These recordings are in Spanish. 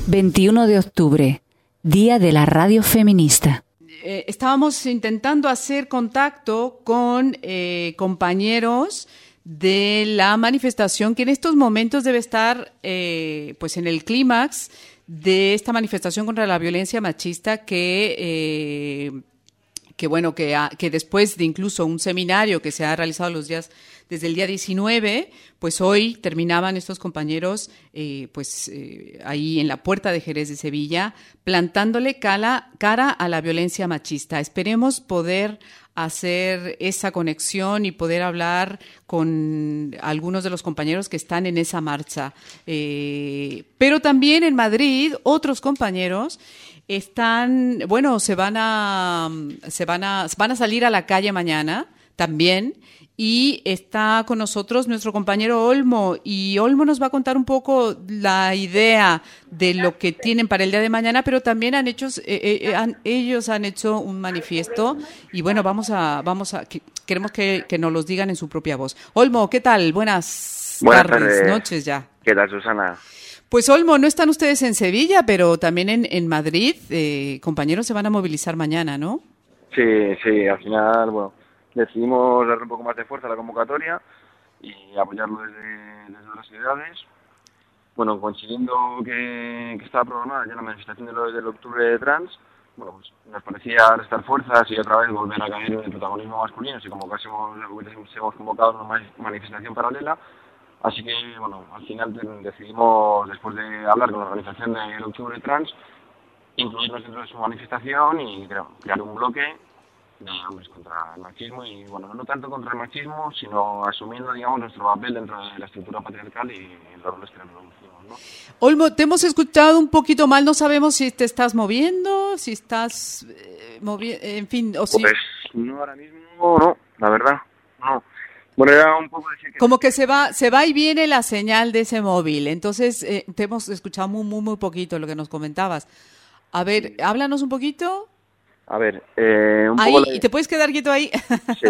21 de octubre, Día de la Radio Feminista. Estábamos intentando hacer contacto con compañeros de la manifestación que en estos momentos debe estar pues en el clímax de esta manifestación contra la violencia machista que después de incluso un seminario que se ha realizado desde el día 19, pues hoy terminaban estos compañeros ahí en la puerta de Jerez de Sevilla, plantándole cara a la violencia machista. Esperemos poder hacer esa conexión y poder hablar con algunos de los compañeros que están en esa marcha. Pero también en Madrid, otros compañeros van a salir a la calle mañana también, y está con nosotros nuestro compañero Olmo, y Olmo nos va a contar un poco la idea de lo que tienen para el día de mañana, pero también ellos han hecho un manifiesto y bueno, queremos que nos los digan en su propia voz. Olmo, ¿qué tal? Buenas tardes, noches ya. ¿Qué tal, Susana? Pues Olmo, no están ustedes en Sevilla, pero también en Madrid, compañeros se van a movilizar mañana, ¿no? Sí, al final, decidimos darle un poco más de fuerza a la convocatoria y apoyarlo desde las ciudades. Bueno, coincidiendo que estaba programada ya la manifestación del octubre trans, pues nos parecía restar fuerzas y otra vez volver a caer en el protagonismo masculino, así como casi hemos convocado una manifestación paralela. Así que, al final decidimos, después de hablar con la organización del octubre trans, incluirnos dentro de su manifestación y crear un bloque de hombres contra el machismo y, no tanto contra el machismo, sino asumiendo, nuestro papel dentro de la estructura patriarcal y los roles que reproducimos, ¿no? Olmo, te hemos escuchado un poquito mal, no sabemos si te estás moviendo, si estás en fin, o si... Pues no, ahora mismo no, la verdad, no. Bueno, era un poco decir que... Como que se va y viene la señal de ese móvil, entonces te hemos escuchado muy, muy, muy poquito lo que nos comentabas. A ver, háblanos un poquito... A ver, ¿Y te puedes quedar quieto ahí? Sí.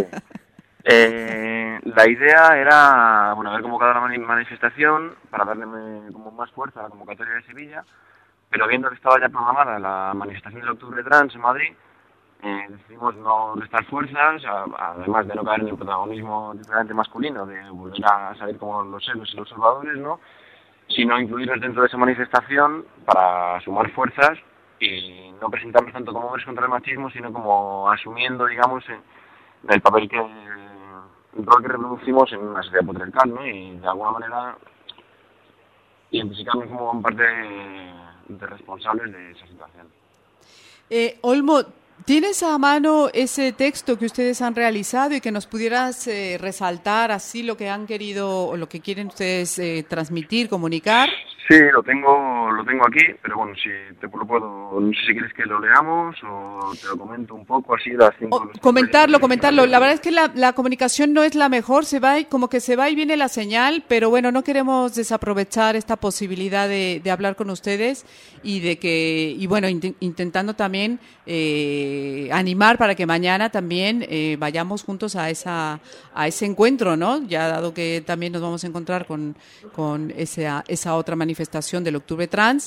La idea era, haber convocado la manifestación para darle como más fuerza a la convocatoria de Sevilla, pero viendo que estaba ya programada la manifestación del octubre trans en Madrid, decidimos no restar fuerzas, además de no caer en el protagonismo diferente masculino, de volver a salir como los héroes y los salvadores, ¿no? Sino incluirnos dentro de esa manifestación para sumar fuerzas y no presentarnos tanto como hombres contra el machismo, sino como asumiendo, el papel el rol que reproducimos en una sociedad patriarcal, ¿no? Y de alguna manera identificarnos como parte de responsables de esa situación. Olmo, ¿tienes a mano ese texto que ustedes han realizado y que nos pudieras resaltar así lo que han querido o lo que quieren ustedes transmitir, comunicar? Sí, lo tengo aquí, pero si te lo puedo, no sé si quieres que lo leamos o te lo comento un poco así. Comentarlo. La verdad es que la comunicación no es la mejor, se va y viene la señal, pero no queremos desaprovechar esta posibilidad de hablar con ustedes y intentando también animar para que mañana también vayamos juntos a ese encuentro, ¿no? Ya dado que también nos vamos a encontrar con esa otra manifestación del octubre trans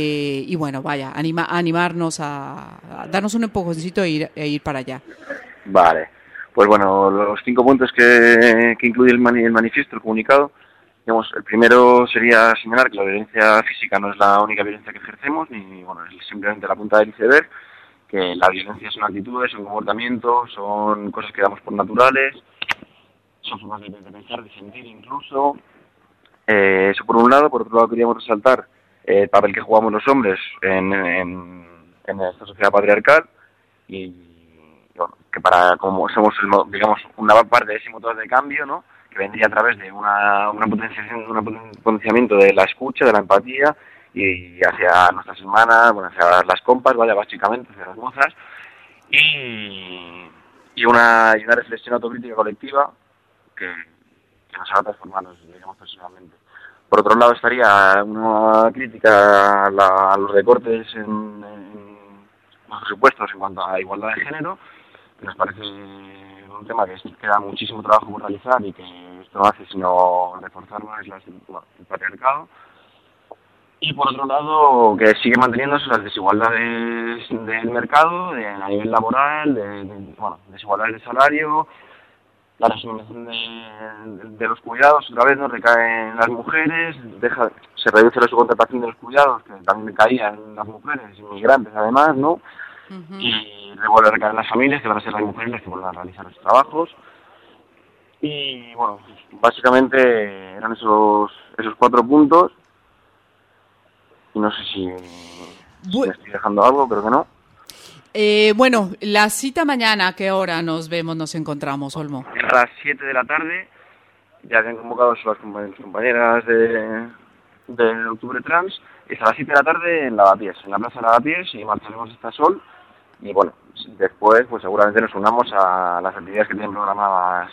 animarnos a darnos un empujoncito e ir para allá. Vale, pues los 5 puntos que incluye el manifiesto, el comunicado. El primero sería señalar que la violencia física no es la única violencia que ejercemos, ni es simplemente la punta del iceberg, que la violencia son actitudes, son comportamientos, son cosas que damos por naturales, son formas de pensar, de sentir incluso. Eso por un lado. Por otro lado, queríamos resaltar el papel que jugamos los hombres en esta sociedad patriarcal y que como somos una parte de ese motor de cambio, ¿no? Que vendría a través de un potenciamiento de la escucha, de la empatía y hacia nuestras hermanas, hacia las compas, básicamente hacia las mozas y una reflexión autocrítica colectiva que nos haga transformarnos, personalmente. Por otro lado estaría una crítica a los recortes en los presupuestos en cuanto a igualdad de género, que nos parece un tema que queda muchísimo trabajo por realizar y que esto no hace sino reforzar más el patriarcado. Y por otro lado, que sigue manteniéndose las desigualdades del mercado, a nivel laboral, desigualdades de salario, la resignación de los cuidados otra vez no recae en las mujeres, se reduce la subcontratación de los cuidados, que también caía en las mujeres, inmigrantes además, ¿no? Ujú. Y le vuelve a recaer en las familias, que van a ser las mujeres las que vuelvan a realizar los trabajos. Y bueno, básicamente eran esos 4 puntos. Y no sé si me estoy dejando algo, pero que no. Bueno, la cita mañana, ¿a qué hora nos encontramos, Olmo? A las 7 de la tarde, ya que han convocado las compañeras de Octubre Trans, y hasta las 7 de la tarde en Lavapiés, en la Plaza de Lavapiés, y marcharemos hasta Sol. Y bueno, después pues seguramente nos unamos a las actividades que tienen programadas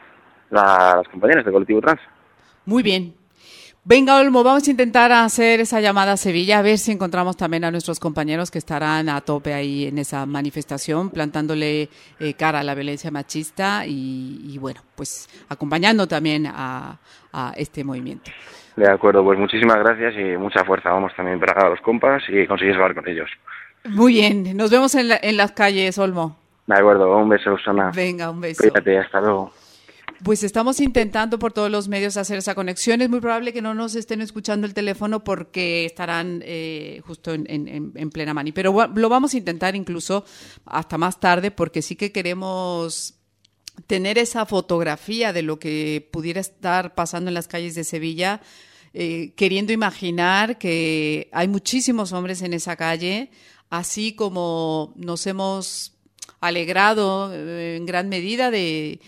las compañeras del colectivo trans. Muy bien. Venga, Olmo, vamos a intentar hacer esa llamada a Sevilla, a ver si encontramos también a nuestros compañeros que estarán a tope ahí en esa manifestación, plantándole cara a la violencia machista y bueno, pues acompañando también a este movimiento. De acuerdo, pues muchísimas gracias y mucha fuerza. Vamos también para los compas y conseguís hablar con ellos. Muy bien, nos vemos en las calles, Olmo. De acuerdo, un beso, Susana. Venga, un beso. Cuídate, hasta luego. Pues estamos intentando por todos los medios hacer esa conexión. Es muy probable que no nos estén escuchando el teléfono porque estarán justo en plena mani. Pero lo vamos a intentar incluso hasta más tarde porque sí que queremos tener esa fotografía de lo que pudiera estar pasando en las calles de Sevilla, queriendo imaginar que hay muchísimos hombres en esa calle, así como nos hemos alegrado en gran medida de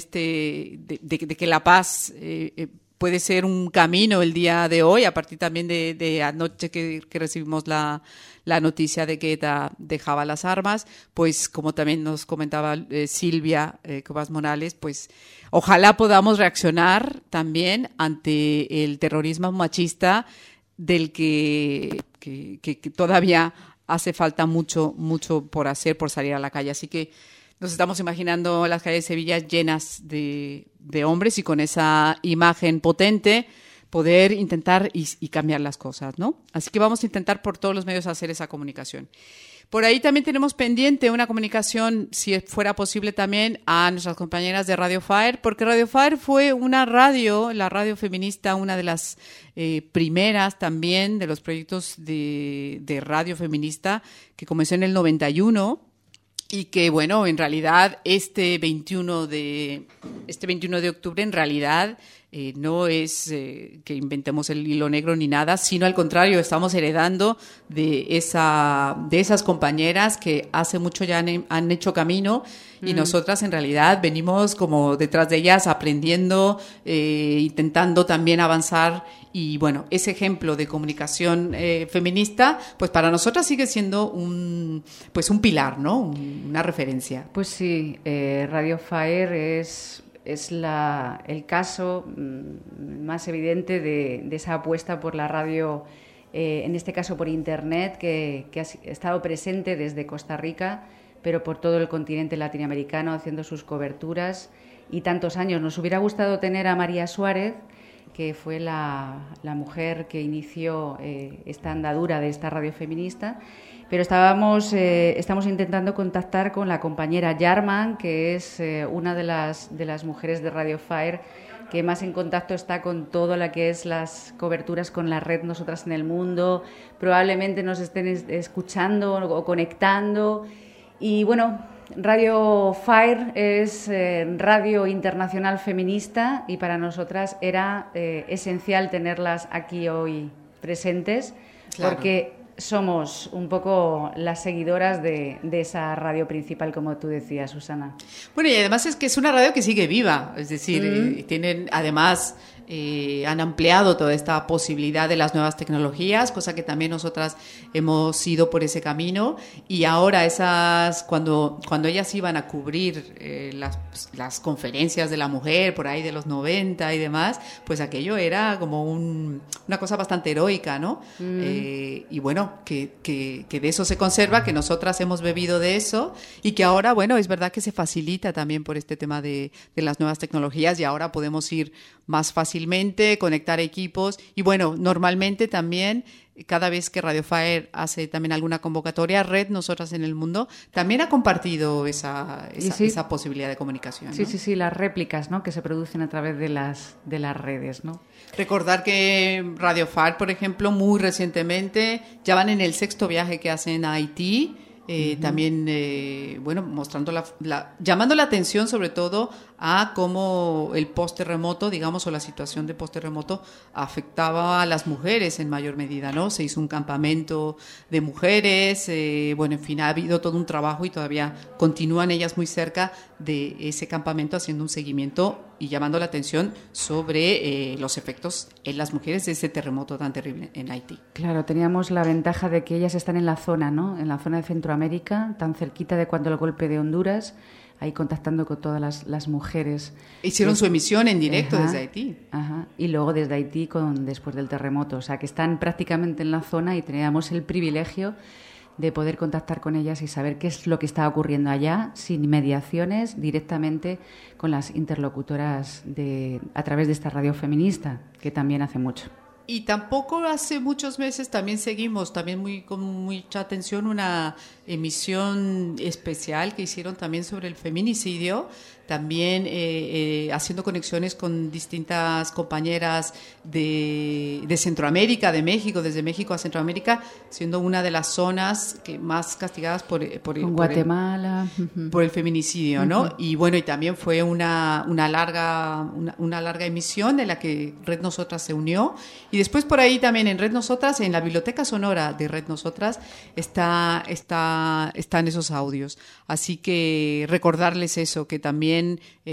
que la paz puede ser un camino el día de hoy, a partir también de anoche que recibimos la noticia de que ETA dejaba las armas, pues como también nos comentaba Silvia Cobas Morales, pues ojalá podamos reaccionar también ante el terrorismo machista del que todavía hace falta mucho por hacer, por salir a la calle. Así que nos estamos imaginando las calles de Sevilla llenas de hombres y con esa imagen potente poder intentar y cambiar las cosas, ¿no? Así que vamos a intentar por todos los medios hacer esa comunicación. Por ahí también tenemos pendiente una comunicación, si fuera posible también, a nuestras compañeras de Radio Fire, porque Radio Fire fue una radio, la radio feminista, una de las primeras también de los proyectos de radio feminista que comenzó en el 91 y que, bueno, en realidad este 21 de octubre en realidad no es que inventemos el hilo negro ni nada, sino al contrario, estamos heredando de esas compañeras que hace mucho ya han hecho camino y nosotras en realidad venimos como detrás de ellas aprendiendo, intentando también avanzar y bueno, ese ejemplo de comunicación feminista, pues para nosotras sigue siendo un pilar, ¿no? Una referencia. Pues sí, Radio Fire es el caso más evidente de esa apuesta por la radio, en este caso por Internet, que ha estado presente desde Costa Rica, pero por todo el continente latinoamericano, haciendo sus coberturas y tantos años. Nos hubiera gustado tener a María Suárez, que fue la mujer que inició esta andadura de esta radio feminista, pero estamos intentando contactar con la compañera Yarman, que es una de las mujeres de Radio Fire que más en contacto está con todo lo que es las coberturas con la red Nosotras en el Mundo. Probablemente nos estén escuchando o conectando. Y bueno, Radio Fire es radio internacional feminista y para nosotras era esencial tenerlas aquí hoy presentes, claro, porque somos un poco las seguidoras de esa radio principal, como tú decías, Susana. Bueno, y además es que es una radio que sigue viva, es decir, tienen además... han ampliado toda esta posibilidad de las nuevas tecnologías, cosa que también nosotras hemos ido por ese camino y ahora cuando ellas iban a cubrir las conferencias de la mujer por ahí de los 90 y demás, pues aquello era como una cosa bastante heroica, ¿no? Y bueno, que de eso se conserva, que nosotras hemos bebido de eso y que ahora, bueno, es verdad que se facilita también por este tema de las nuevas tecnologías y ahora podemos ir más fácilmente fácilmente, conectar equipos y bueno, normalmente también cada vez que Radio FAER hace también alguna convocatoria, Red Nosotras en el Mundo también ha compartido esa posibilidad de comunicación, ¿no? Sí, las réplicas, ¿no?, que se producen a través de las redes, ¿no? Recordar que Radio FAER, por ejemplo, muy recientemente ya van en el 6º viaje que hacen a Haití. También, mostrando llamando la atención sobre todo a cómo el post-terremoto, digamos, o la situación de post-terremoto afectaba a las mujeres en mayor medida, ¿no? Se hizo un campamento de mujeres, en fin, ha habido todo un trabajo y todavía continúan ellas muy cerca de ese campamento haciendo un seguimiento y llamando la atención sobre los efectos en las mujeres de ese terremoto tan terrible en Haití. Claro, teníamos la ventaja de que ellas están en la zona, ¿no?, en la zona de Centroamérica, tan cerquita de cuando el golpe de Honduras, ahí contactando con todas las mujeres. Hicieron su emisión en directo desde Haití. Y luego desde Haití después del terremoto. O sea, que están prácticamente en la zona y teníamos el privilegio de poder contactar con ellas y saber qué es lo que está ocurriendo allá, sin mediaciones, directamente con las interlocutoras a través de esta radio feminista, que también hace mucho. Y tampoco hace muchos meses también seguimos con mucha atención una emisión especial que hicieron también sobre el feminicidio, también haciendo conexiones con distintas compañeras de Centroamérica, de México, desde México a Centroamérica, siendo una de las zonas que más castigadas por Guatemala, por el feminicidio, ¿no? Y bueno, y también fue una larga emisión de la que Red Nosotras se unió. Y después por ahí también en Red Nosotras, en la biblioteca sonora de Red Nosotras, están esos audios. Así que recordarles eso, que también,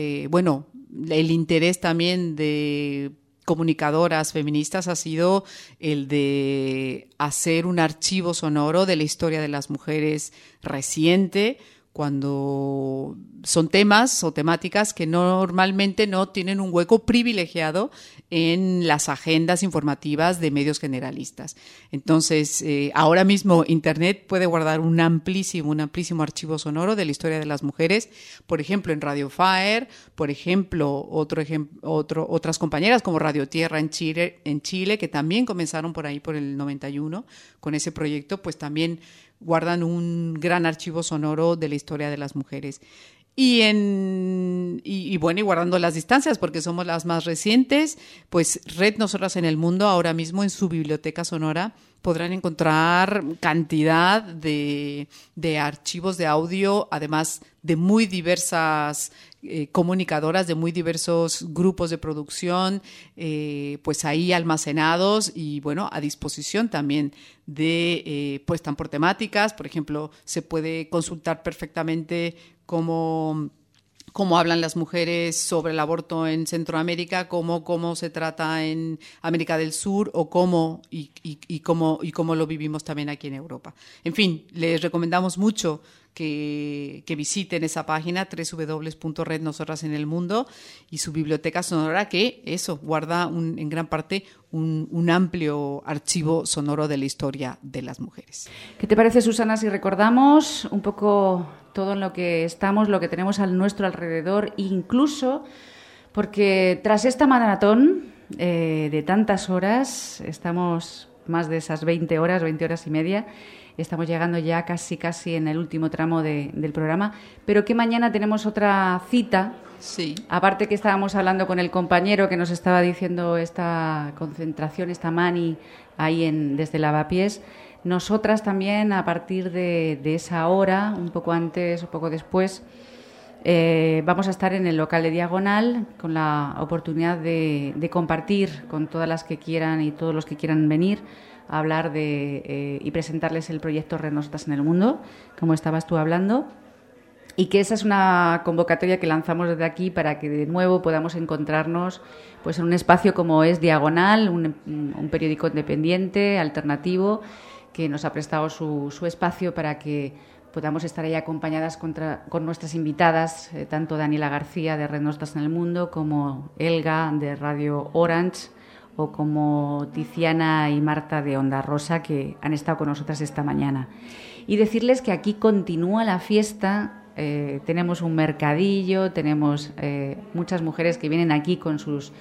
el interés también de comunicadoras feministas ha sido el de hacer un archivo sonoro de la historia de las mujeres reciente, cuando son temas o temáticas que normalmente no tienen un hueco privilegiado en las agendas informativas de medios generalistas. Entonces, ahora mismo Internet puede guardar un amplísimo archivo sonoro de la historia de las mujeres, por ejemplo, en Radio FAER, por ejemplo, otras compañeras como Radio Tierra en Chile, que también comenzaron por ahí por el 91 con ese proyecto, pues también guardan un gran archivo sonoro de la historia de las mujeres. Y guardando las distancias, porque somos las más recientes, pues Red Nosotras en el Mundo, ahora mismo en su biblioteca sonora, podrán encontrar cantidad de archivos de audio, además de muy diversas comunicadoras, de muy diversos grupos de producción, pues ahí almacenados y bueno, a disposición también de, pues están por temáticas. Por ejemplo, se puede consultar perfectamente cómo hablan las mujeres sobre el aborto en Centroamérica, cómo se trata en América del Sur o cómo lo vivimos también aquí en Europa. En fin, les recomendamos mucho que visiten esa página www.red Nosotras en el Mundo y su biblioteca sonora, que eso guarda en gran parte un amplio archivo sonoro de la historia de las mujeres. ¿Qué te parece, Susana, si recordamos un poco todo en lo que estamos, lo que tenemos a nuestro alrededor, incluso porque tras esta maratón de tantas horas, estamos más de esas 20 horas y media, estamos llegando ya casi en el último tramo del programa, pero que mañana tenemos otra cita. Sí. Aparte que estábamos hablando con el compañero que nos estaba diciendo esta concentración, esta mani ahí desde Lavapiés, nosotras también a partir de esa hora, un poco antes o poco después, vamos a estar en el local de Diagonal con la oportunidad de compartir con todas las que quieran y todos los que quieran venir a hablar y presentarles el proyecto Red Nosotras en el Mundo, como estabas tú hablando, y que esa es una convocatoria que lanzamos desde aquí para que de nuevo podamos encontrarnos pues en un espacio como es Diagonal, un periódico independiente, alternativo, que nos ha prestado su espacio para que podamos estar ahí acompañadas con nuestras invitadas, tanto Daniela García de Red Nosotras en el Mundo como Elga de Radio Orange o como Tiziana y Marta de Onda Rosa, que han estado con nosotras esta mañana. Y decirles que aquí continúa la fiesta, tenemos un mercadillo, tenemos muchas mujeres que vienen aquí con sus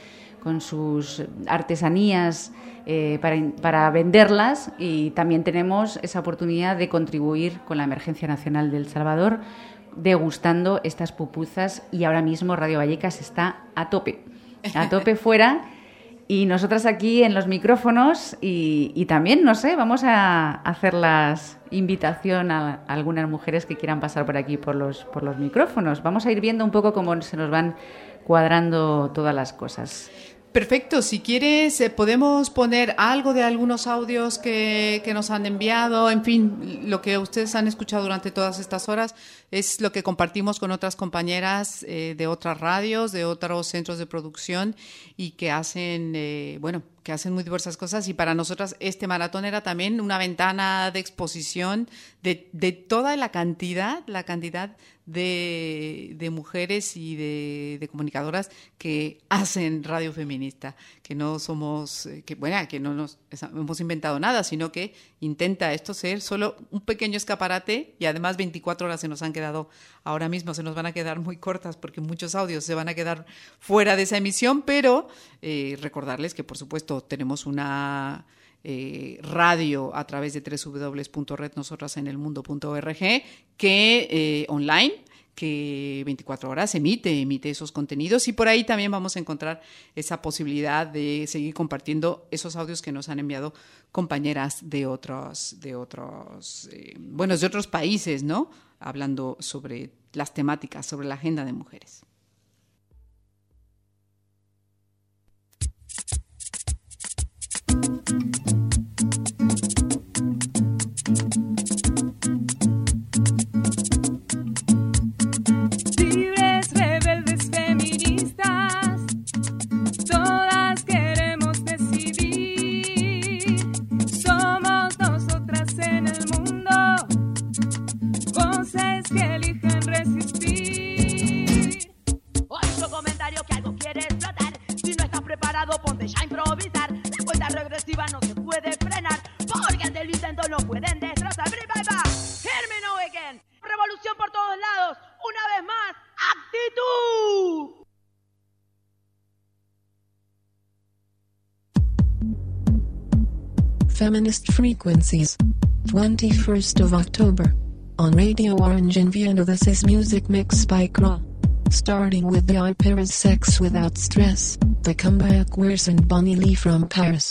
con sus artesanías para venderlas, y también tenemos esa oportunidad de contribuir con la Emergencia Nacional de El Salvador degustando estas pupusas, y ahora mismo Radio Vallecas está a tope fuera, y nosotras aquí en los micrófonos, y también, no sé, vamos a hacerlas invitación a algunas mujeres que quieran pasar por aquí por los micrófonos. Vamos a ir viendo un poco cómo se nos van cuadrando todas las cosas. Perfecto, si quieres podemos poner algo de algunos audios que nos han enviado, en fin, lo que ustedes han escuchado durante todas estas horas es lo que compartimos con otras compañeras de otras radios, de otros centros de producción, y que hacen, que hacen muy diversas cosas, y para nosotras este maratón era también una ventana de exposición de toda la cantidad de mujeres y de comunicadoras que hacen radio feminista, que no somos, que no nos hemos inventado nada, sino que intenta esto ser solo un pequeño escaparate, y además 24 horas se nos han quedado ahora mismo, se nos van a quedar muy cortas porque muchos audios se van a quedar fuera de esa emisión, pero recordarles que por supuesto tenemos una radio a través de www.rednosotrasenelmundo.org que online, que 24 horas emite esos contenidos, y por ahí también vamos a encontrar esa posibilidad de seguir compartiendo esos audios que nos han enviado compañeras de otros países, ¿no? Hablando sobre las temáticas, sobre la agenda de mujeres. Ponte ya a improvisar. La cuenta regresiva no se puede frenar, porque ante el intento no pueden destrozar. Bye, bye, bye. Hear me now again. Revolución por todos lados. Una vez más, actitud. Feminist Frequencies, 21st of October. On Radio Orange in Vienna, this is Music Mix by Kra. Starting with the Paris Sex Without Stress, the Comeback Wars, and Bonnie Lee from Paris.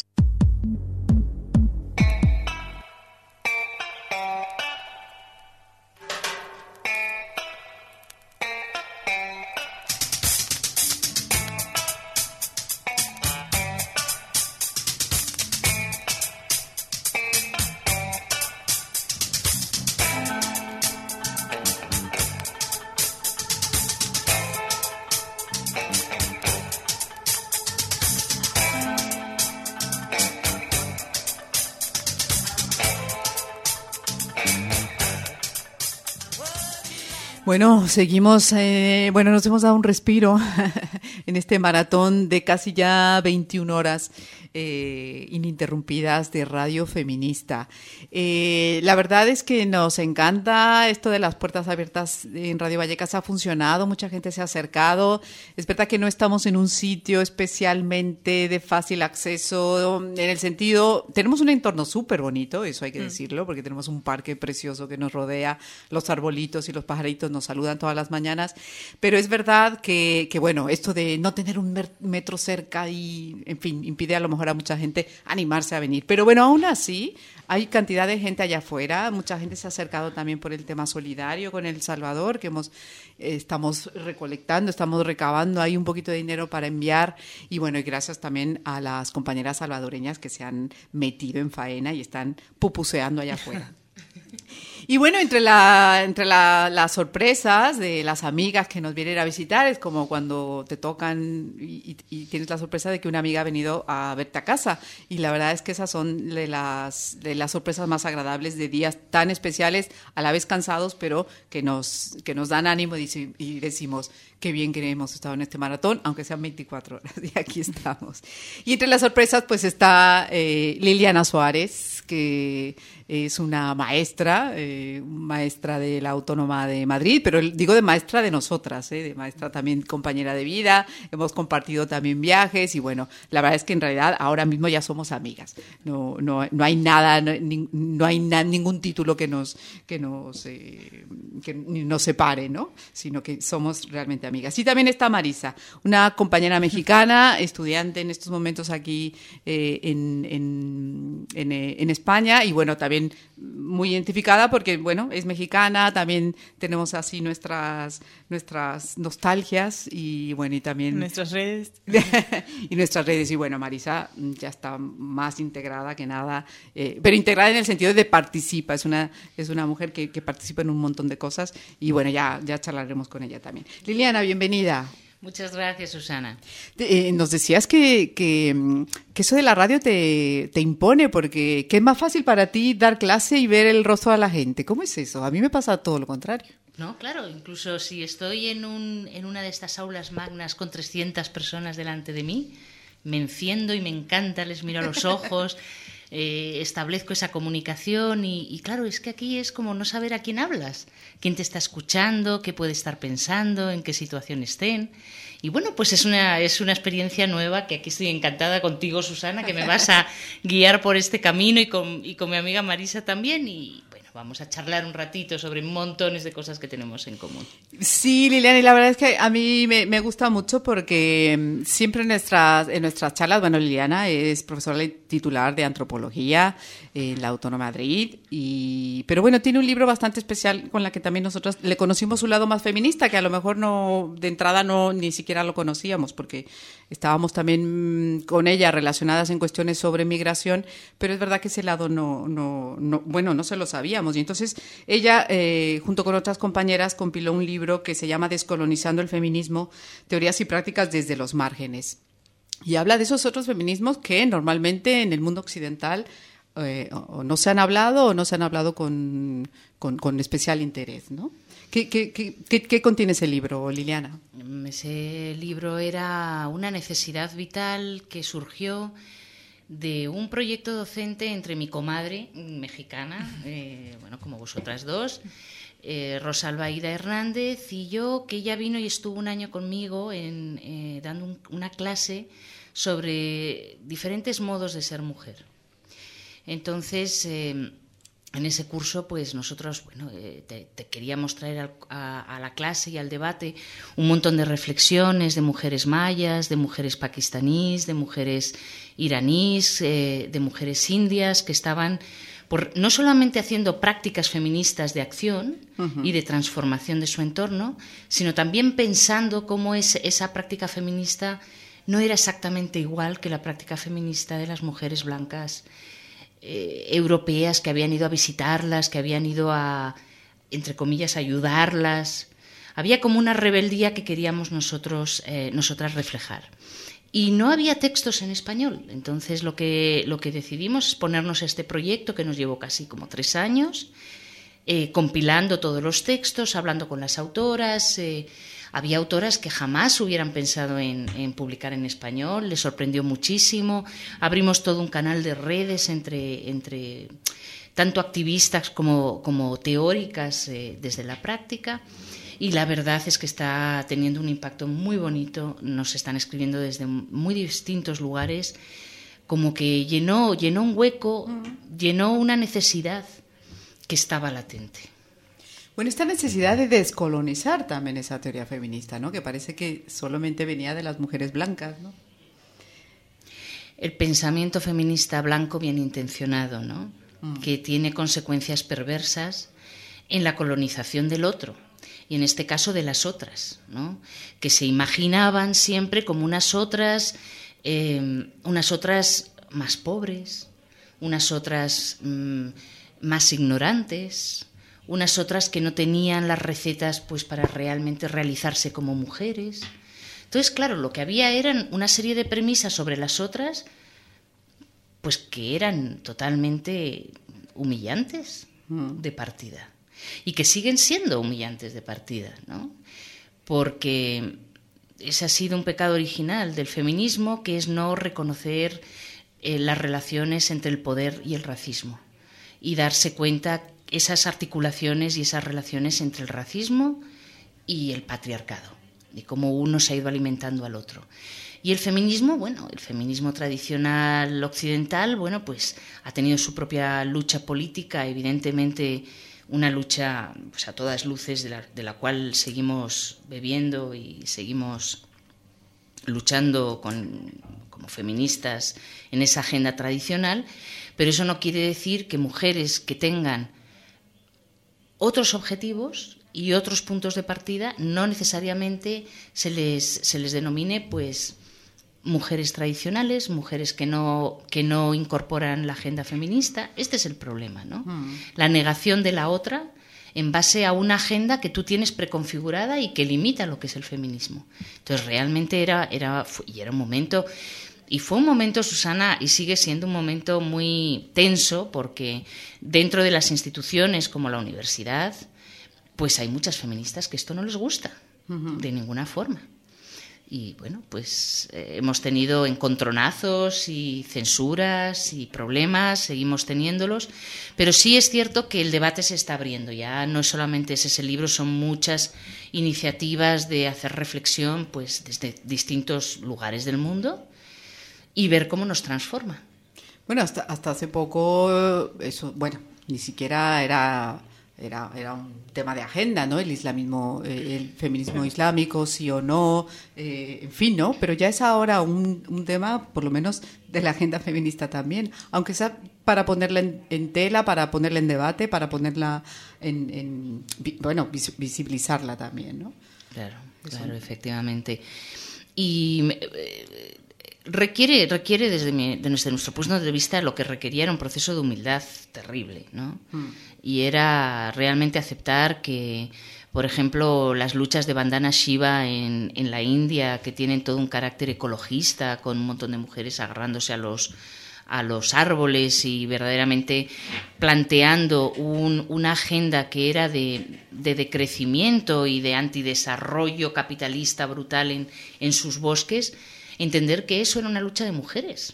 Bueno, seguimos, nos hemos dado un respiro en este maratón de casi ya 21 horas ininterrumpidas de radio feminista. La verdad es que nos encanta esto de las puertas abiertas en Radio Vallecas. Ha funcionado, mucha gente se ha acercado. Es verdad que no estamos en un sitio especialmente de fácil acceso, en el sentido, tenemos un entorno súper bonito, eso hay que decirlo, porque tenemos un parque precioso que nos rodea, los arbolitos y los pajaritos nos saludan todas las mañanas, pero es verdad que esto de no tener un metro cerca y, en fin, impide a lo mejor a mucha gente animarse a venir. Pero bueno, aún así, hay cantidad de gente allá afuera, mucha gente se ha acercado también por el tema solidario con El Salvador, que estamos recolectando, estamos recabando ahí un poquito de dinero para enviar, y bueno, y gracias también a las compañeras salvadoreñas que se han metido en faena y están pupuseando allá afuera. Y bueno, entre las sorpresas de las amigas que nos vienen a visitar, es como cuando te tocan y tienes la sorpresa de que una amiga ha venido a verte a casa. Y la verdad es que esas son de las sorpresas más agradables de días tan especiales, a la vez cansados, pero que nos dan ánimo y decimos, qué bien que hemos estado en este maratón, aunque sean 24 horas, y aquí estamos. Y entre las sorpresas pues está Liliana Suárez, que es una maestra maestra de la Autónoma de Madrid, pero digo de maestra de nosotras, de maestra también compañera de vida, hemos compartido también viajes y bueno, la verdad es que en realidad ahora mismo ya somos amigas. No hay nada, no hay ningún título que nos separe, ¿no? Sino que somos realmente amigas. Y también está Marisa, una compañera mexicana, estudiante en estos momentos aquí en España y bueno, también muy identificada porque bueno, es mexicana, también tenemos así nuestras nostalgias y bueno, y también nuestras redes y bueno, Marisa ya está más integrada que nada, pero integrada en el sentido de participa, es una mujer que participa en un montón de cosas y bueno, ya charlaremos con ella también. Liliana, bienvenida. Muchas gracias, Susana. Nos decías que eso de la radio te impone, porque ¿qué es más fácil para ti dar clase y ver el rostro de la gente? ¿Cómo es eso? A mí me pasa todo lo contrario. No, claro, incluso si estoy en una de estas aulas magnas con 300 personas delante de mí, me enciendo y me encanta, les miro a los ojos, establezco esa comunicación y claro, es que aquí es como no saber a quién hablas, quién te está escuchando, qué puede estar pensando, en qué situación estén. Y bueno, pues es una experiencia nueva que aquí estoy encantada contigo, Susana, que me vas a guiar por este camino y con mi amiga Marisa también y bueno, vamos a charlar un ratito sobre montones de cosas que tenemos en común. Sí, Liliana, y la verdad es que a mí me gusta mucho porque siempre en nuestras charlas, bueno, Liliana es profesora titular de antropología en la Autónoma de Madrid, pero bueno, tiene un libro bastante especial con la que también nosotros le conocimos su lado más feminista, que a lo mejor de entrada ni siquiera lo conocíamos, porque estábamos también con ella relacionadas en cuestiones sobre migración, pero es verdad que ese lado no se lo sabíamos. Y entonces ella, junto con otras compañeras, compiló un libro que se llama Descolonizando el feminismo, teorías y prácticas desde los márgenes. Y habla de esos otros feminismos que normalmente en el mundo occidental o no se han hablado o no se han hablado con especial interés, ¿no? ¿Qué contiene ese libro, Liliana? Ese libro era una necesidad vital que surgió de un proyecto docente entre mi comadre mexicana, como vosotras dos, Rosalba Ida Hernández y yo, que ella vino y estuvo un año conmigo dando una clase sobre diferentes modos de ser mujer. Entonces, en ese curso, pues nosotros te queríamos traer a la clase y al debate un montón de reflexiones de mujeres mayas, de mujeres pakistaníes, de mujeres iraníes, de mujeres indias que estaban no solamente haciendo prácticas feministas de acción y de transformación de su entorno, sino también pensando cómo esa práctica feminista no era exactamente igual que la práctica feminista de las mujeres blancas europeas que habían ido a visitarlas, que habían ido a, entre comillas, ayudarlas. Había como una rebeldía que queríamos nosotras reflejar. Y no había textos en español. Entonces lo que decidimos es ponernos a este proyecto que nos llevó casi como 3 años, compilando todos los textos, hablando con las autoras. Había autoras que jamás hubieran pensado en publicar en español, les sorprendió muchísimo. Abrimos todo un canal de redes entre tanto activistas como teóricas desde la práctica. Y la verdad es que está teniendo un impacto muy bonito. Nos están escribiendo desde muy distintos lugares, como que llenó un hueco, llenó una necesidad que estaba latente. Bueno, esta necesidad de descolonizar también esa teoría feminista, ¿no? Que parece que solamente venía de las mujeres blancas, ¿no? El pensamiento feminista blanco bien intencionado, ¿no? Que tiene consecuencias perversas en la colonización del otro. Y en este caso de las otras, ¿no? Que se imaginaban siempre como unas otras más pobres, unas otras más ignorantes, unas otras que no tenían las recetas pues para realmente realizarse como mujeres. Entonces, claro, lo que había eran una serie de premisas sobre las otras, pues que eran totalmente humillantes de partida. Y que siguen siendo humillantes de partida, ¿no? Porque ese ha sido un pecado original del feminismo, que es no reconocer las relaciones entre el poder y el racismo y darse cuenta esas articulaciones y esas relaciones entre el racismo y el patriarcado, y cómo uno se ha ido alimentando al otro. Y el feminismo, bueno, el feminismo tradicional occidental, bueno, pues ha tenido su propia lucha política, evidentemente una lucha pues a todas luces de la cual seguimos bebiendo y seguimos luchando como feministas en esa agenda tradicional, pero eso no quiere decir que mujeres que tengan otros objetivos y otros puntos de partida no necesariamente se les denomine pues mujeres tradicionales, mujeres que no incorporan la agenda feminista. Este es el problema, ¿no? La negación de la otra en base a una agenda que tú tienes preconfigurada y que limita lo que es el feminismo. Entonces realmente era un momento, y fue un momento, Susana, y sigue siendo un momento muy tenso, porque dentro de las instituciones como la universidad, pues hay muchas feministas que esto no les gusta, de ninguna forma. Y bueno, pues hemos tenido encontronazos y censuras y problemas, seguimos teniéndolos, pero sí es cierto que el debate se está abriendo. Ya no solamente es ese libro, son muchas iniciativas de hacer reflexión pues desde distintos lugares del mundo y ver cómo nos transforma. Bueno, hasta hace poco eso, bueno, ni siquiera era un tema de agenda, ¿no? El islamismo, el feminismo islámico, sí o no, en fin, ¿no? Pero ya es ahora un tema, por lo menos, de la agenda feminista también, aunque sea para ponerla en tela, para ponerla en debate, para ponerla bueno, visibilizarla también, ¿no? Claro, efectivamente. Y requiere desde nuestro punto de vista, lo que requería era un proceso de humildad terrible, ¿no? Y era realmente aceptar que, por ejemplo, las luchas de Bandana Shiva en la India, que tienen todo un carácter ecologista, con un montón de mujeres agarrándose a los árboles y verdaderamente planteando una agenda que era de decrecimiento y de antidesarrollo capitalista brutal en sus bosques, entender que eso era una lucha de mujeres.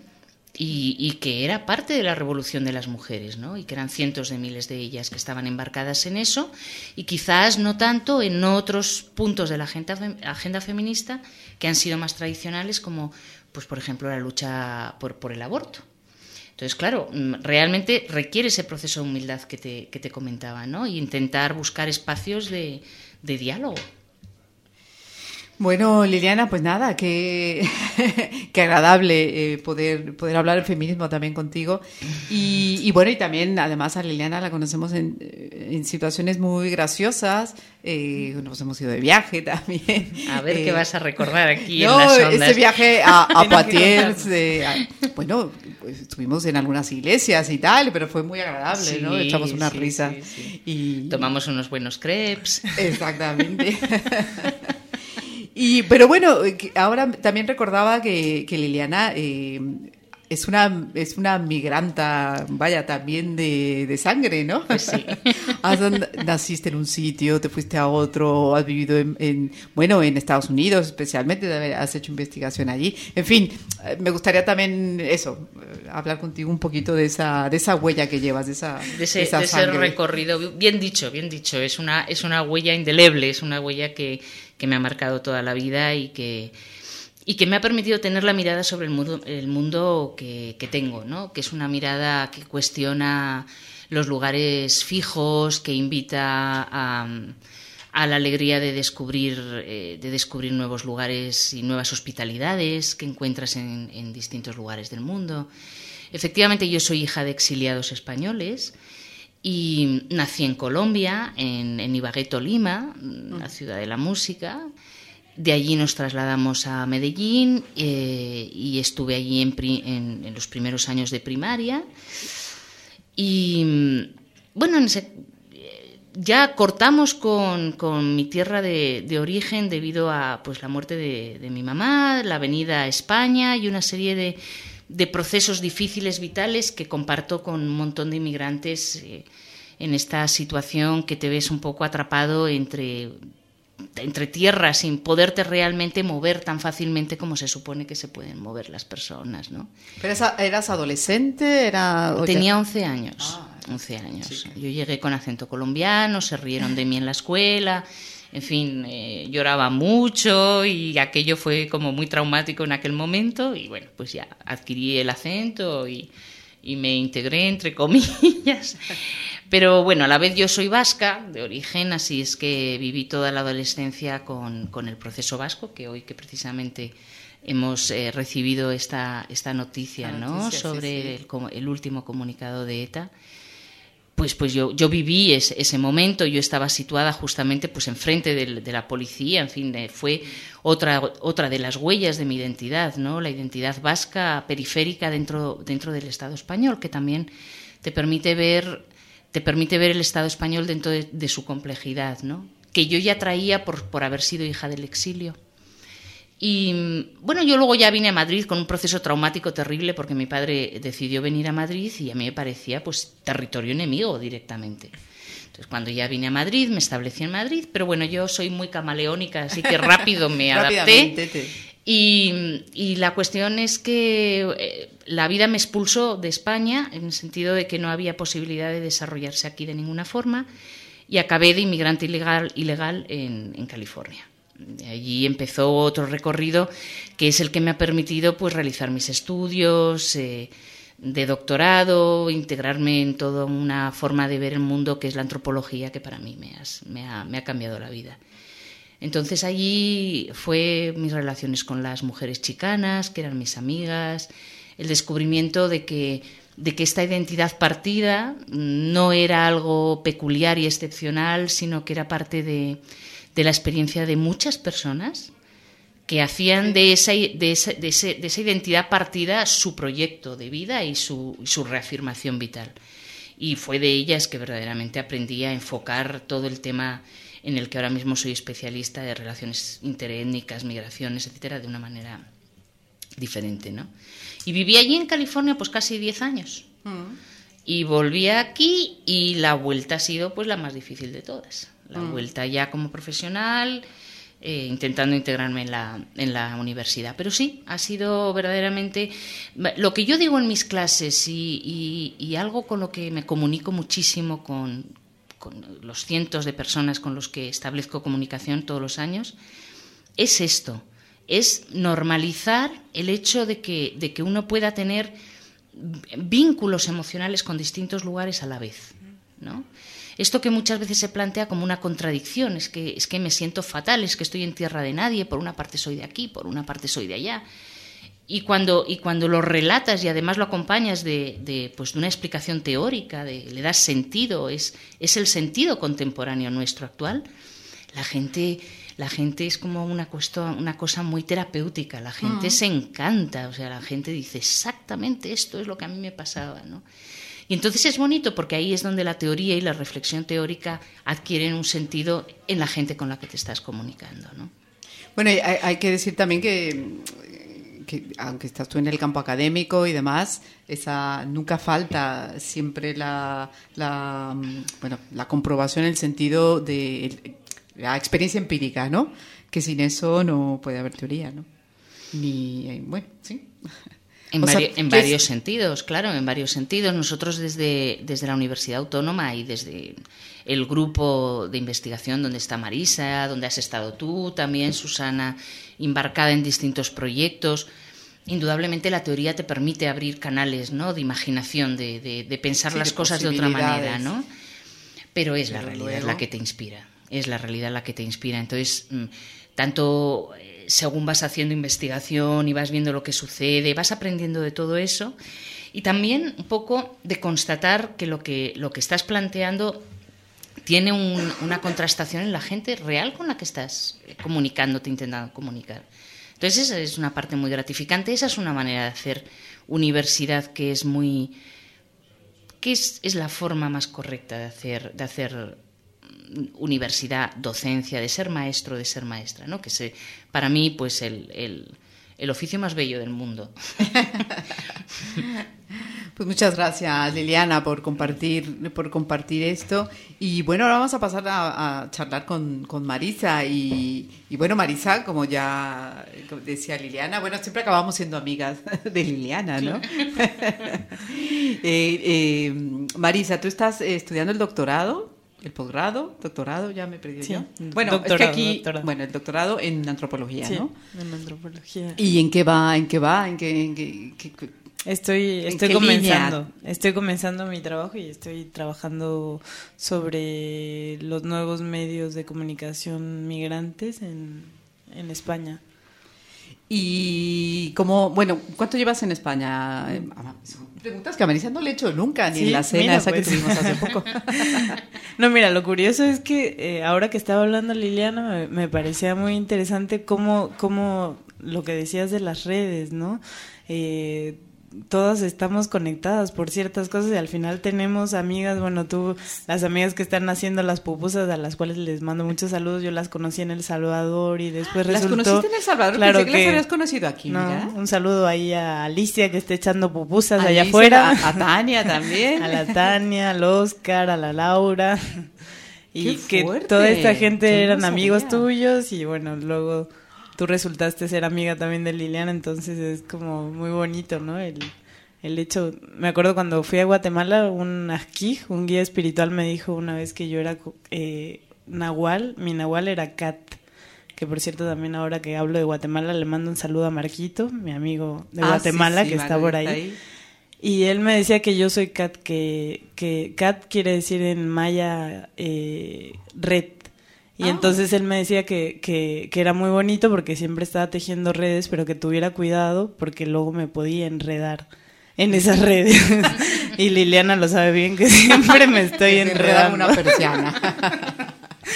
Y que era parte de la revolución de las mujeres, ¿no? Y que eran cientos de miles de ellas que estaban embarcadas en eso, y quizás no tanto en otros puntos de la agenda feminista que han sido más tradicionales, como, pues por ejemplo, la lucha por el aborto. Entonces, claro, realmente requiere ese proceso de humildad que te comentaba, ¿no? Y intentar buscar espacios de diálogo. Bueno, Liliana, pues nada, qué agradable poder hablar del feminismo también contigo. Y bueno, y también, además, a Liliana la conocemos en situaciones muy graciosas. Nos hemos ido de viaje también. A ver qué vas a recordar aquí en las ondas. Ese viaje a Poitiers, bueno, pues estuvimos en algunas iglesias y tal, pero fue muy agradable, sí, ¿no? Echamos unas risas. Sí. Y tomamos unos buenos crepes. Exactamente. Pero bueno, ahora también recordaba que Liliana es una migranta, vaya, también de sangre, ¿no? Pues sí. Naciste en un sitio, te fuiste a otro, has vivido en Estados Unidos especialmente, has hecho investigación allí. En fin, me gustaría también hablar contigo un poquito de esa huella que llevas, de ese recorrido. Bien dicho. Es una huella indeleble, es una huella que me ha marcado toda la vida y que me ha permitido tener la mirada sobre el mundo que tengo, ¿no? Que es una mirada que cuestiona los lugares fijos, que invita a la alegría de descubrir nuevos lugares y nuevas hospitalidades que encuentras en distintos lugares del mundo. Efectivamente, yo soy hija de exiliados españoles y nací en Colombia, en Ibagué, Tolima, la ciudad de la música. De allí nos trasladamos a Medellín y estuve allí en los primeros años de primaria. Y bueno, ya cortamos con mi tierra de origen debido a pues la muerte de mi mamá, la venida a España y una serie de procesos difíciles vitales que comparto con un montón de inmigrantes en esta situación que te ves un poco atrapado entre tierras sin poderte realmente mover tan fácilmente como se supone que se pueden mover las personas, ¿no? ¿Pero eras adolescente? Tenía 11 años. 11 años. Sí. Yo llegué con acento colombiano, se rieron de mí en la escuela, en fin, lloraba mucho y aquello fue como muy traumático en aquel momento y bueno, pues ya adquirí el acento y me integré, entre comillas. Pero bueno, a la vez yo soy vasca de origen, así es que viví toda la adolescencia con el proceso vasco, que hoy que precisamente hemos recibido esta noticia, ¿no? Sobre sí. El último comunicado de ETA. Pues yo viví ese momento, yo estaba situada justamente pues enfrente de la policía, en fin, fue otra de las huellas de mi identidad, ¿no? La identidad vasca periférica dentro del Estado español, que también te permite ver el Estado español dentro de su complejidad, ¿no? Que yo ya traía por haber sido hija del exilio. Y bueno, yo luego ya vine a Madrid con un proceso traumático terrible porque mi padre decidió venir a Madrid y a mí me parecía pues territorio enemigo directamente. Entonces cuando ya vine a Madrid me establecí en Madrid, pero bueno, yo soy muy camaleónica, así que rápido me adapté. Y la cuestión es que la vida me expulsó de España en el sentido de que no había posibilidad de desarrollarse aquí de ninguna forma y acabé de inmigrante ilegal en California. Allí empezó otro recorrido que es el que me ha permitido pues realizar mis estudios de doctorado, integrarme en toda una forma de ver el mundo que es la antropología, que para mí me ha cambiado la vida. Entonces allí fue mis relaciones con las mujeres chicanas, que eran mis amigas, el descubrimiento de que esta identidad partida no era algo peculiar y excepcional, sino que era parte de la experiencia de muchas personas que hacían de esa identidad partida su proyecto de vida y su reafirmación vital. Y fue de ellas que verdaderamente aprendí a enfocar todo el tema en el que ahora mismo soy especialista de relaciones interétnicas, migraciones, etcétera, de una manera diferente, ¿no? Y viví allí en California pues casi 10 años. Y volví aquí y la vuelta ha sido pues la más difícil de todas. La vuelta ya como profesional, intentando integrarme en la universidad. Pero sí, ha sido verdaderamente lo que yo digo en mis clases y algo con lo que me comunico muchísimo con los cientos de personas con los que establezco comunicación todos los años, es esto, es normalizar el hecho de que uno pueda tener vínculos emocionales con distintos lugares a la vez, ¿no? Esto que muchas veces se plantea como una contradicción, es que me siento fatal, es que estoy en tierra de nadie, por una parte soy de aquí, por una parte soy de allá. Y cuando lo relatas y además lo acompañas de una explicación teórica, le das sentido, es el sentido contemporáneo nuestro actual, la gente es como una cosa muy terapéutica, la gente se encanta, o sea, la gente dice exactamente esto es lo que a mí me pasaba, ¿no? Y entonces es bonito porque ahí es donde la teoría y la reflexión teórica adquieren un sentido en la gente con la que te estás comunicando, ¿no? Bueno, hay que decir también que aunque estás tú en el campo académico y demás, nunca falta siempre la comprobación en el sentido de la experiencia empírica, ¿no? Que sin eso no puede haber teoría, ¿no? Bueno, sí. En varios sentidos, claro, en varios sentidos. Nosotros desde la Universidad Autónoma y desde el grupo de investigación donde está Marisa, donde has estado tú también, Susana, embarcada en distintos proyectos, indudablemente la teoría te permite abrir canales, ¿no?, de imaginación, de pensar las cosas de otra manera, ¿no? Pero es la realidad la que te inspira, es la realidad la que te inspira. Entonces, tanto según vas haciendo investigación y vas viendo lo que sucede, vas aprendiendo de todo eso y también un poco de constatar que lo que estás planteando tiene una contrastación en la gente real con la que estás comunicándote, intentando comunicar. Entonces esa es una parte muy gratificante, esa es una manera de hacer universidad que es es la forma más correcta de hacer universidad, docencia, de ser maestro, de ser maestra, ¿no? Que para mí pues el el oficio más bello del mundo. Pues muchas gracias, Liliana, por compartir esto. Y bueno, ahora vamos a pasar a charlar con Marisa. Y bueno, Marisa, como ya decía Liliana, bueno, siempre acabamos siendo amigas de Liliana, ¿no? Marisa, tú estás estudiando el doctorado, el posgrado, doctorado, ya me perdí yo. Bueno, doctorado, es que aquí, doctorado. Bueno, el doctorado en antropología, sí, ¿no? En antropología. ¿Y en qué va? ¿En qué Estoy comenzando. Estoy comenzando mi trabajo y estoy trabajando sobre los nuevos medios de comunicación migrantes en España. Y ¿cuánto llevas en España? Preguntas que a Marisa no le he hecho nunca, ni en la cena esa que tuvimos hace poco. No, mira, lo curioso es que ahora que estaba hablando Liliana, me parecía muy interesante cómo lo que decías de las redes, ¿no? Todas estamos conectadas por ciertas cosas y al final tenemos amigas, bueno, tú, las amigas que están haciendo las pupusas, a las cuales les mando muchos saludos, yo las conocí en El Salvador y después resultó... ¿Las conociste en El Salvador? Claro, pensé que las habías conocido aquí, no, mira. Un saludo ahí a Alicia, que está echando pupusas allá afuera. A Tania también. A la Tania, al Oscar, a la Laura. Y Qué fuerte. Que toda esta gente Yo eran no amigos sabía. tuyos y bueno, luego... Tú resultaste ser amiga también de Liliana, entonces es como muy bonito, ¿no? El hecho, me acuerdo cuando fui a Guatemala, un asquí, un guía espiritual me dijo una vez que yo era nahual, mi nahual era Cat, que por cierto también ahora que hablo de Guatemala le mando un saludo a Marquito, mi amigo de Guatemala, sí, que está por ahí. Y él me decía que yo soy Cat, que Cat quiere decir en maya red. Y entonces él me decía que era muy bonito porque siempre estaba tejiendo redes, pero que tuviera cuidado porque luego me podía enredar en esas redes. Y Liliana lo sabe bien que siempre me estoy enredando. Una persiana.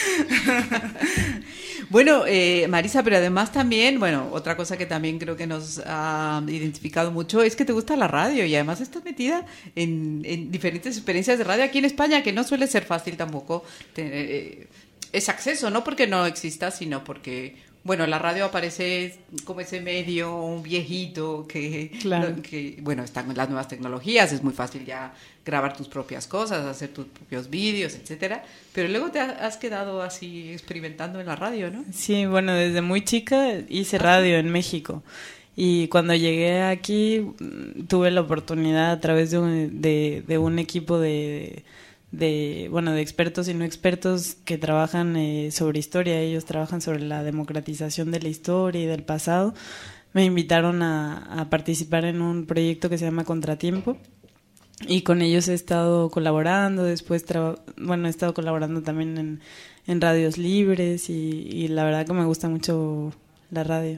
Bueno, Marisa, pero además también, bueno, otra cosa que también creo que nos ha identificado mucho es que te gusta la radio y además estás metida en diferentes experiencias de radio aquí en España, que no suele ser fácil tampoco tener ese acceso, no porque no exista, sino porque, bueno, la radio aparece como ese medio viejito claro. Bueno, están las nuevas tecnologías, es muy fácil ya grabar tus propias cosas, hacer tus propios vídeos, etcétera, pero luego te has quedado así experimentando en la radio, ¿no? Sí, bueno, desde muy chica hice radio en México y cuando llegué aquí tuve la oportunidad a través de un equipo de expertos y no expertos que trabajan sobre historia. Ellos trabajan sobre la democratización de la historia y del pasado. Me invitaron a participar en un proyecto que se llama Contratiempo y con ellos he estado colaborando. Después he estado colaborando también en radios libres y la verdad que me gusta mucho la radio.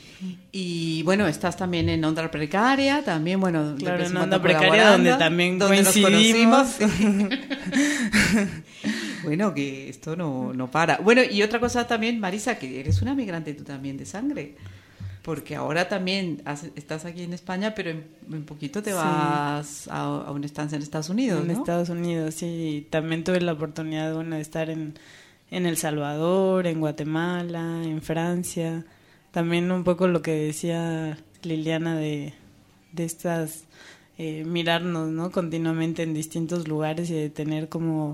Y bueno, estás también en Onda Precaria, también, bueno, claro, en Onda Precaria, donde también coincidimos. Nos conocimos. Bueno, que esto no para. Bueno, y otra cosa también, Marisa, que eres una migrante tú también de sangre, porque ahora también estás aquí en España, pero en poquito te vas a una estancia en Estados Unidos, ¿no? En Estados Unidos, sí. También tuve la oportunidad, de estar en El Salvador, en Guatemala, en Francia. También un poco lo que decía Liliana de estas mirarnos, ¿no? Continuamente en distintos lugares y de tener como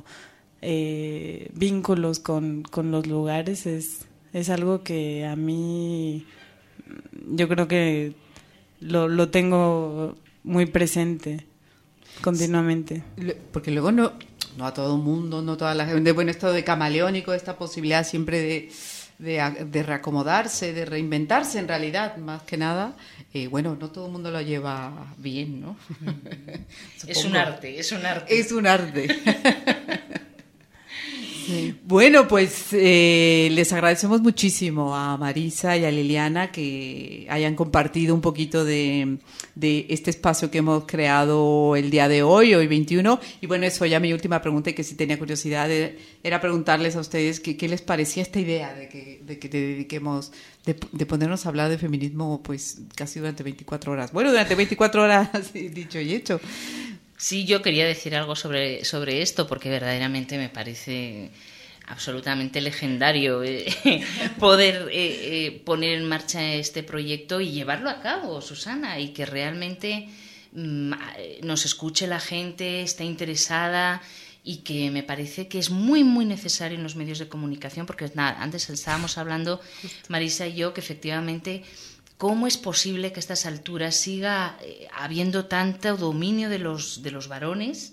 vínculos con los lugares es algo que a mí yo creo que lo tengo muy presente continuamente. Porque luego no a todo el mundo, no toda la gente, bueno, esto de camaleónico, esta posibilidad siempre de reacomodarse, de reinventarse en realidad, más que nada, no todo el mundo lo lleva bien, ¿no? Es un arte. Es un arte. Sí. Bueno, pues les agradecemos muchísimo a Marisa y a Liliana que hayan compartido un poquito de este espacio que hemos creado el día de hoy 21. Y bueno, eso ya mi última pregunta, y que si tenía curiosidad, era preguntarles a ustedes qué les parecía esta idea de que te dediquemos, de ponernos a hablar de feminismo pues casi durante 24 horas. Bueno, durante 24 horas, dicho y hecho. Sí, yo quería decir algo sobre esto, porque verdaderamente me parece absolutamente legendario poder poner en marcha este proyecto y llevarlo a cabo, Susana, y que realmente nos escuche la gente, esté interesada, y que me parece que es muy, muy necesario en los medios de comunicación, porque antes estábamos hablando, Marisa y yo, que efectivamente, ¿cómo es posible que a estas alturas siga habiendo tanto dominio de los varones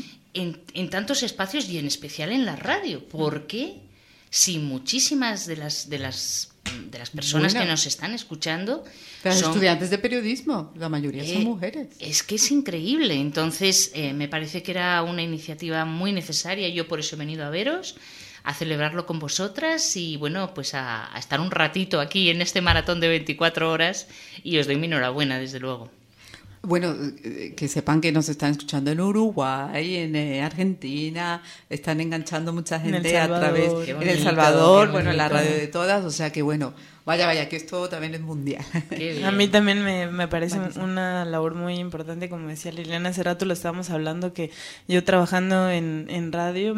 en tantos espacios y en especial en la radio? ¿Por qué? Si muchísimas de las personas que nos están escuchando las son estudiantes de periodismo, la mayoría son mujeres. Es que es increíble. Entonces, me parece que era una iniciativa muy necesaria. Yo por eso he venido a veros, a celebrarlo con vosotras y, bueno, pues a estar un ratito aquí en este maratón de 24 horas y os doy mi enhorabuena, desde luego. Bueno, que sepan que nos están escuchando en Uruguay, en Argentina, están enganchando mucha gente a través en El Salvador, bueno, en la radio de todas, o sea que bueno, vaya, que esto también es mundial. A mí también me parece una labor muy importante, como decía Liliana, hace rato lo estábamos hablando, que yo trabajando en radio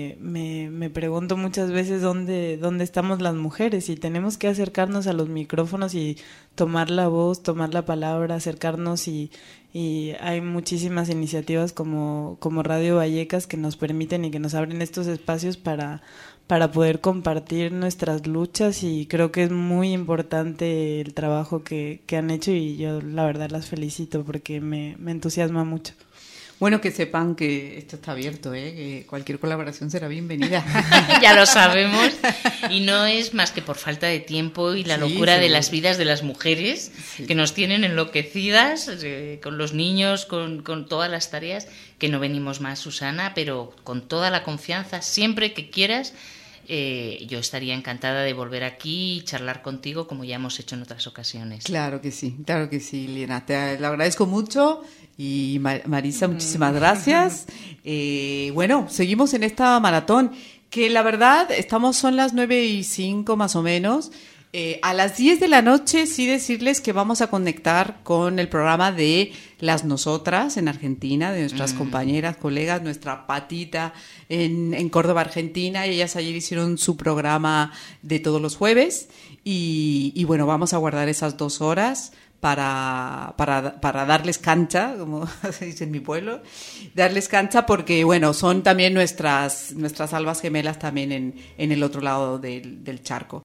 me pregunto muchas veces dónde estamos las mujeres, y tenemos que acercarnos a los micrófonos y tomar la voz, tomar la palabra, acercarnos, y hay muchísimas iniciativas como Radio Vallecas que nos permiten y que nos abren estos espacios para poder compartir nuestras luchas, y creo que es muy importante el trabajo que han hecho, y yo la verdad las felicito porque me entusiasma mucho. Bueno, que sepan que esto está abierto, que cualquier colaboración será bienvenida. Ya lo sabemos, y no es más que por falta de tiempo y la locura de las vidas de las mujeres, que nos tienen enloquecidas con los niños, con todas las tareas, que no venimos más, Susana, pero con toda la confianza, siempre que quieras. Yo estaría encantada de volver aquí y charlar contigo como ya hemos hecho en otras ocasiones. Claro que sí, Liliana, te lo agradezco mucho, y Marisa, muchísimas gracias. Bueno, seguimos en esta maratón, que la verdad son las 9:05 más o menos. A las 10 de la noche sí decirles que vamos a conectar con el programa de Las Nosotras en Argentina, de nuestras compañeras, colegas, nuestra Patita en Córdoba, Argentina. Ellas ayer hicieron su programa de todos los jueves y bueno, vamos a guardar esas 2 horas para darles cancha, como se dice en mi pueblo, darles cancha porque, bueno, son también nuestras albas gemelas también en el otro lado del charco.